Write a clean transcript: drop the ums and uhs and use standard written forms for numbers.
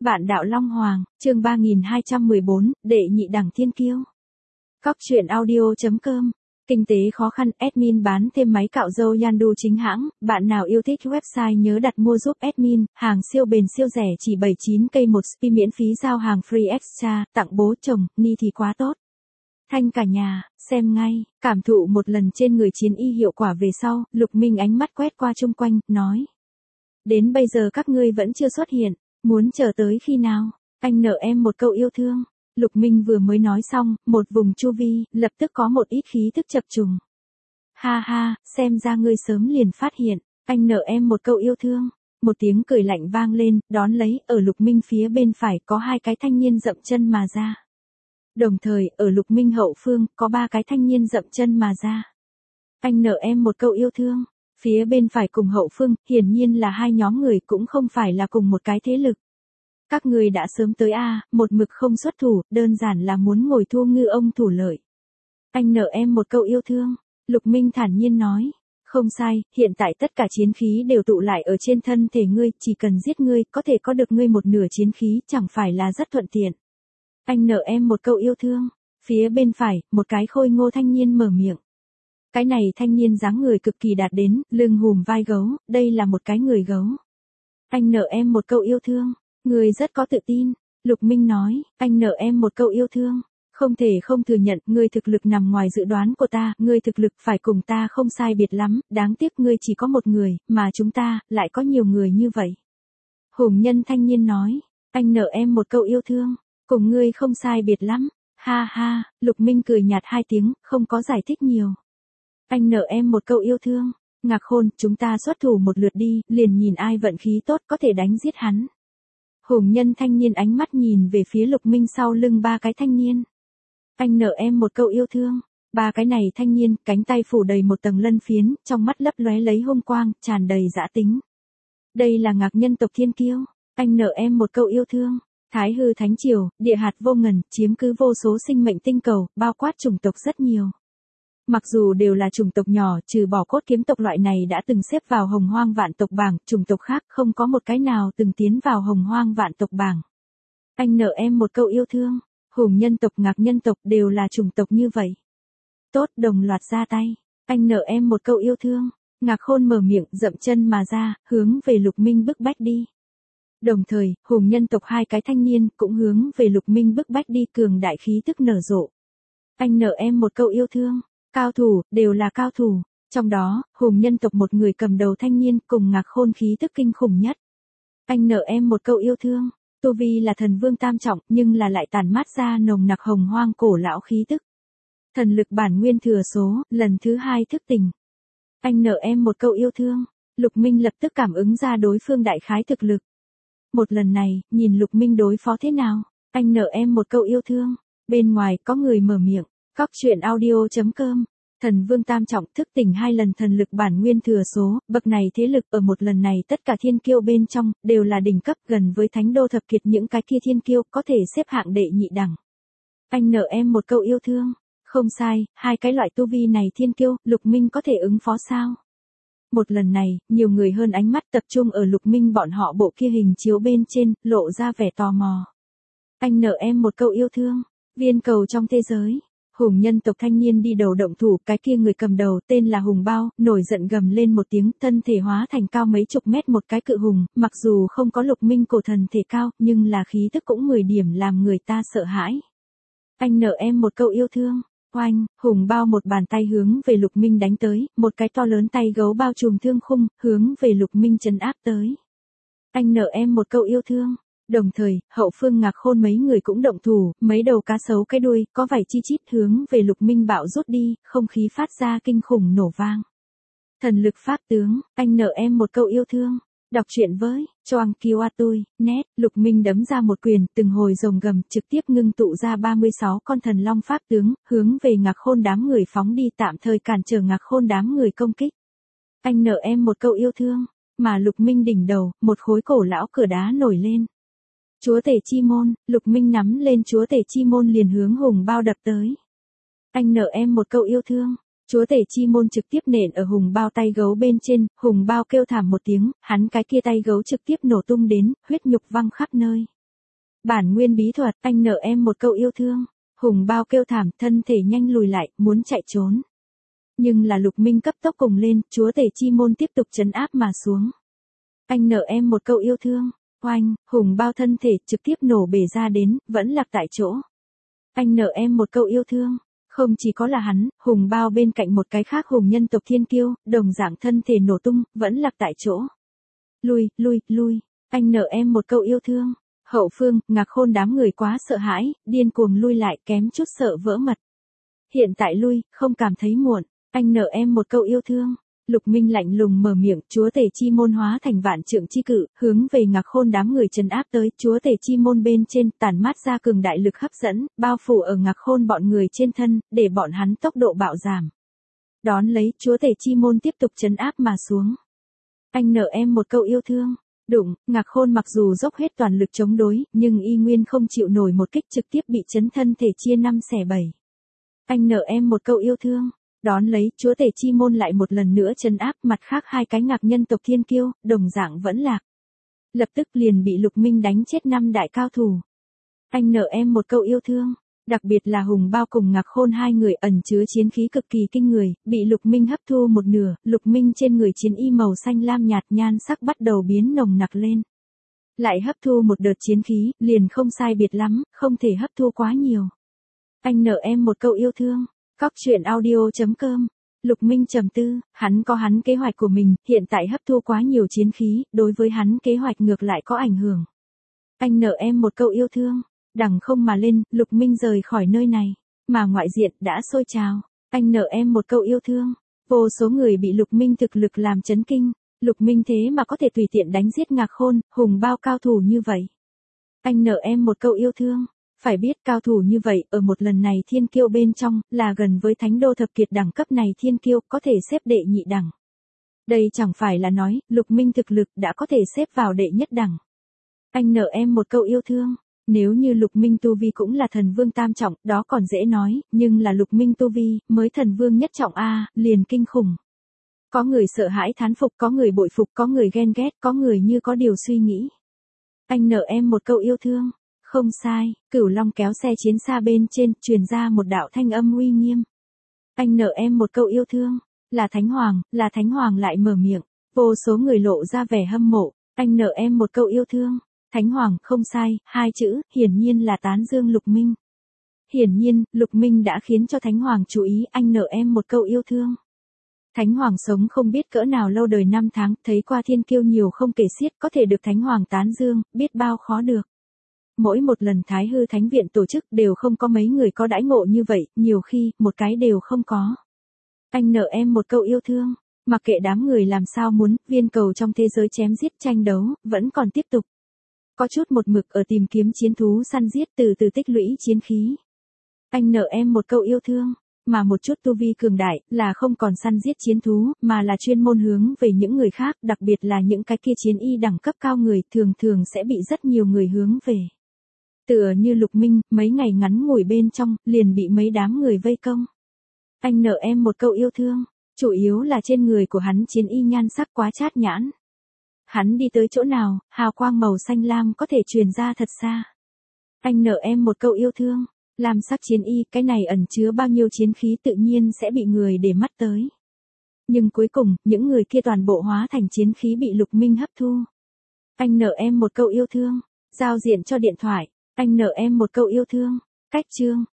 Vạn đạo Long Hoàng, chương 3214, đệ nhị đẳng thiên kiêu. Cóc truyện audio.com. Kinh tế khó khăn, admin bán thêm máy cạo râu Yandu chính hãng, bạn nào yêu thích website nhớ đặt mua giúp admin, hàng siêu bền siêu rẻ chỉ 79k một spi miễn phí giao hàng free extra, tặng bố chồng, ni thì quá tốt. Thanh cả nhà, xem ngay, cảm thụ một lần trên người chiến y hiệu quả về sau, Lục Minh ánh mắt quét qua chung quanh, nói. Đến bây giờ các ngươi vẫn chưa xuất hiện, muốn chờ tới khi nào, anh nợ em một câu yêu thương. Lục Minh vừa mới nói xong, một vùng chu vi, lập tức có một ít khí thức chập trùng. Ha ha, xem ra ngươi sớm liền phát hiện, anh nợ em một câu yêu thương. Một tiếng cười lạnh vang lên, đón lấy, ở Lục Minh phía bên phải có hai cái thanh niên dậm chân mà ra. Đồng thời, ở Lục Minh hậu phương, có ba cái thanh niên dậm chân mà ra. Anh nợ em một câu yêu thương. Phía bên phải cùng hậu phương, hiển nhiên là hai nhóm người cũng không phải là cùng một cái thế lực. Các người đã sớm tới một mực không xuất thủ, đơn giản là muốn ngồi thua ngư ông thủ lợi. Anh nợ em một câu yêu thương. Lục Minh thản nhiên nói. Không sai, hiện tại tất cả chiến khí đều tụ lại ở trên thân thể ngươi, chỉ cần giết ngươi, có thể có được ngươi một nửa chiến khí, chẳng phải là rất thuận tiện. Anh nợ em một câu yêu thương. Phía bên phải, một cái khôi ngô thanh niên mở miệng. Cái này thanh niên dáng người cực kỳ đạt đến, lưng hùm vai gấu, đây là một cái người gấu. Anh nợ em một câu yêu thương, người rất có tự tin. Lục Minh nói, anh nợ em một câu yêu thương. Không thể không thừa nhận, ngươi thực lực nằm ngoài dự đoán của ta, ngươi thực lực phải cùng ta không sai biệt lắm, đáng tiếc ngươi chỉ có một người, mà chúng ta, lại có nhiều người như vậy. Hùng nhân thanh niên nói, anh nợ em một câu yêu thương, cùng ngươi không sai biệt lắm. Ha ha, Lục Minh cười nhạt hai tiếng, không có giải thích nhiều. Anh nợ em một câu yêu thương. Ngạc Khôn, chúng ta xuất thủ một lượt đi, liền nhìn ai vận khí tốt có thể đánh giết hắn. Hùng nhân thanh niên ánh mắt nhìn về phía Lục Minh sau lưng ba cái thanh niên. Anh nợ em một câu yêu thương. Ba cái này thanh niên, cánh tay phủ đầy một tầng lân phiến, trong mắt lấp lóe lấy hung quang, tràn đầy dã tính. Đây là Ngạc nhân tộc thiên kiêu. Anh nợ em một câu yêu thương. Thái hư thánh triều, địa hạt vô ngần, chiếm cứ vô số sinh mệnh tinh cầu, bao quát chủng tộc rất nhiều. Mặc dù đều là chủng tộc nhỏ, trừ bỏ cốt kiếm tộc loại này đã từng xếp vào hồng hoang vạn tộc bảng, chủng tộc khác không có một cái nào từng tiến vào hồng hoang vạn tộc bảng. Anh nợ em một câu yêu thương. Hùng nhân tộc, Ngạc nhân tộc đều là chủng tộc như vậy. Tốt, đồng loạt ra tay. Anh nợ em một câu yêu thương. Ngạc Khôn mở miệng, dậm chân mà ra, hướng về Lục Minh bức bách đi. Đồng thời, hùng nhân tộc hai cái thanh niên cũng hướng về Lục Minh bức bách đi, cường đại khí tức nở rộ. Anh nợ em một câu yêu thương. Cao thủ, đều là cao thủ. Trong đó, hùng nhân tộc một người cầm đầu thanh niên cùng Ngạc Khôn khí tức kinh khủng nhất. Anh nợ em một câu yêu thương. Tu vi là thần vương tam trọng nhưng là lại tản mát ra nồng nặc hồng hoang cổ lão khí tức. Thần lực bản nguyên thừa số, lần thứ hai thức tỉnh. Anh nợ em một câu yêu thương. Lục Minh lập tức cảm ứng ra đối phương đại khái thực lực. Một lần này, nhìn Lục Minh đối phó thế nào. Anh nợ em một câu yêu thương. Bên ngoài có người mở miệng. Cóc truyện audio.com. Thần vương tam trọng thức tỉnh hai lần thần lực bản nguyên thừa số, bậc này thế lực ở một lần này tất cả thiên kiêu bên trong, đều là đỉnh cấp gần với thánh đô thập kiệt những cái kia thiên kiêu có thể xếp hạng đệ nhị đẳng. Anh nợ em một câu yêu thương. Không sai, hai cái loại tu vi này thiên kiêu, Lục Minh có thể ứng phó sao? Một lần này, nhiều người hơn ánh mắt tập trung ở Lục Minh bọn họ bộ kia hình chiếu bên trên, lộ ra vẻ tò mò. Anh nợ em một câu yêu thương. Viên cầu trong thế giới. Hùng nhân tộc thanh niên đi đầu động thủ, cái kia người cầm đầu tên là Hùng Bao, nổi giận gầm lên một tiếng, thân thể hóa thành cao mấy chục mét một cái cự hùng, mặc dù không có Lục Minh cổ thần thể cao, nhưng là khí tức cũng 10 điểm làm người ta sợ hãi. Anh nợ em một câu yêu thương. Oanh, Hùng Bao một bàn tay hướng về Lục Minh đánh tới, một cái to lớn tay gấu bao trùm thương khung, hướng về Lục Minh trấn áp tới. Anh nợ em một câu yêu thương. Đồng thời, hậu phương Ngạc Khôn mấy người cũng động thủ, mấy đầu cá sấu cái đuôi, có vảy chi chít hướng về Lục Minh bạo rút đi, không khí phát ra kinh khủng nổ vang. Thần lực pháp tướng, anh nợ em một câu yêu thương. Đọc truyện với, Choang Kiwa tôi, net, Lục Minh đấm ra một quyền, từng hồi rồng gầm, trực tiếp ngưng tụ ra 36 con thần long pháp tướng, hướng về Ngạc Khôn đám người phóng đi, tạm thời cản trở Ngạc Khôn đám người công kích. Anh nợ em một câu yêu thương, mà Lục Minh đỉnh đầu, một khối cổ lão cửa đá nổi lên. Chúa tể chi môn, Lục Minh nắm lên chúa tể chi môn liền hướng Hùng Bao đập tới. Anh nợ em một câu yêu thương. Chúa tể chi môn trực tiếp nện ở Hùng Bao tay gấu bên trên, Hùng Bao kêu thảm một tiếng, hắn cái kia tay gấu trực tiếp nổ tung đến, huyết nhục văng khắp nơi. Bản nguyên bí thuật, anh nợ em một câu yêu thương. Hùng bao kêu thảm, thân thể nhanh lùi lại, muốn chạy trốn. Nhưng là Lục Minh cấp tốc cùng lên, chúa tể chi môn tiếp tục trấn áp mà xuống. Anh nợ em một câu yêu thương. Oanh, Hùng bao thân thể trực tiếp nổ bể ra đến, vẫn lạc tại chỗ. Anh nợ em một câu yêu thương. Không chỉ có là hắn, Hùng bao bên cạnh một cái khác hùng nhân tộc thiên kiêu, đồng dạng thân thể nổ tung, vẫn lạc tại chỗ. Lui, anh nợ em một câu yêu thương. Hậu phương, Ngạc Khôn đám người quá sợ hãi, điên cuồng lui lại kém chút sợ vỡ mật. Hiện tại lui, không cảm thấy muộn, anh nợ em một câu yêu thương. Lục Minh lạnh lùng mở miệng, chúa tể chi môn hóa thành vạn trượng chi cự, hướng về Ngạc Khôn đám người trấn áp tới, chúa tể chi môn bên trên, tản mát ra cường đại lực hấp dẫn, bao phủ ở Ngạc Khôn bọn người trên thân, để bọn hắn tốc độ bạo giảm. Đón lấy, chúa tể chi môn tiếp tục trấn áp mà xuống. Anh nợ em một câu yêu thương. Đụng, Ngạc Khôn mặc dù dốc hết toàn lực chống đối, nhưng y nguyên không chịu nổi một kích trực tiếp bị chấn thân thể chia 5 xẻ 7. Anh nợ em một câu yêu thương. Đón lấy, chúa tể chi môn lại một lần nữa trấn áp, mặt khác hai cái Ngạc nhân tộc thiên kiêu, đồng dạng vẫn lạc. Lập tức liền bị Lục Minh đánh chết 5 đại cao thủ. Anh nợ em một câu yêu thương. Đặc biệt là Hùng bao cùng Ngạc Khôn hai người ẩn chứa chiến khí cực kỳ kinh người, bị Lục Minh hấp thu một nửa, Lục Minh trên người chiến y màu xanh lam nhạt nhan sắc bắt đầu biến nồng nặc lên. Lại hấp thu một đợt chiến khí, liền không sai biệt lắm, không thể hấp thu quá nhiều. Anh nợ em một câu yêu thương. Cóc truyện audio.com. Lục Minh trầm tư, hắn có hắn kế hoạch của mình, hiện tại hấp thu quá nhiều chiến khí, đối với hắn kế hoạch ngược lại có ảnh hưởng. Anh nợ em một câu yêu thương. Đằng không mà lên, Lục Minh rời khỏi nơi này, mà ngoại diện đã sôi trào. Anh nợ em một câu yêu thương. Vô số người bị Lục Minh thực lực làm chấn kinh. Lục Minh thế mà có thể tùy tiện đánh giết Ngạc Khôn, Hùng bao cao thủ như vậy. Anh nợ em một câu yêu thương. Phải biết cao thủ như vậy, ở một lần này thiên kiêu bên trong, là gần với thánh đô thập kiệt đẳng cấp này thiên kiêu, có thể xếp đệ nhị đẳng. Đây chẳng phải là nói, Lục Minh thực lực đã có thể xếp vào đệ nhất đẳng. Anh nợ em một câu yêu thương. Nếu như Lục Minh tu vi cũng là thần vương tam trọng, đó còn dễ nói, nhưng là Lục Minh tu vi, mới thần vương nhất trọng a, liền kinh khủng. Có người sợ hãi thán phục, có người bội phục, có người ghen ghét, có người như có điều suy nghĩ. Anh nợ em một câu yêu thương. Không sai, Cửu Long kéo xe chiến xa bên trên, truyền ra một đạo thanh âm uy nghiêm. Anh nợ em một câu yêu thương. Là Thánh Hoàng lại mở miệng. Vô số người lộ ra vẻ hâm mộ. Anh nợ em một câu yêu thương. Thánh Hoàng, không sai, hai chữ, hiển nhiên là tán dương Lục Minh. Hiển nhiên, Lục Minh đã khiến cho Thánh Hoàng chú ý, anh nợ em một câu yêu thương. Thánh Hoàng sống không biết cỡ nào lâu đời năm tháng, thấy qua thiên kiêu nhiều không kể xiết, có thể được Thánh Hoàng tán dương, biết bao khó được. Mỗi một lần Thái Hư Thánh Viện tổ chức đều không có mấy người có đãi ngộ như vậy, nhiều khi, một cái đều không có. Anh nợ em một câu yêu thương. Mặc kệ đám người làm sao muốn, viên cầu trong thế giới chém giết tranh đấu, vẫn còn tiếp tục. Có chút một mực ở tìm kiếm chiến thú săn giết từ từ tích lũy chiến khí. Anh nợ em một câu yêu thương. Mà một chút tu vi cường đại, là không còn săn giết chiến thú, mà là chuyên môn hướng về những người khác, đặc biệt là những cái kia chiến y đẳng cấp cao người, thường sẽ bị rất nhiều người hướng về. Tựa như Lục Minh, mấy ngày ngắn ngủi bên trong, liền bị mấy đám người vây công. Anh nợ em một câu yêu thương. Chủ yếu là trên người của hắn chiến y nhan sắc quá chát nhãn. Hắn đi tới chỗ nào, hào quang màu xanh lam có thể truyền ra thật xa. Anh nợ em một câu yêu thương. Lam sắc chiến y, cái này ẩn chứa bao nhiêu chiến khí tự nhiên sẽ bị người để mắt tới. Nhưng cuối cùng, những người kia toàn bộ hóa thành chiến khí bị Lục Minh hấp thu. Anh nợ em một câu yêu thương. Giao diện cho điện thoại. Anh nợ em một câu yêu thương. Cách chương.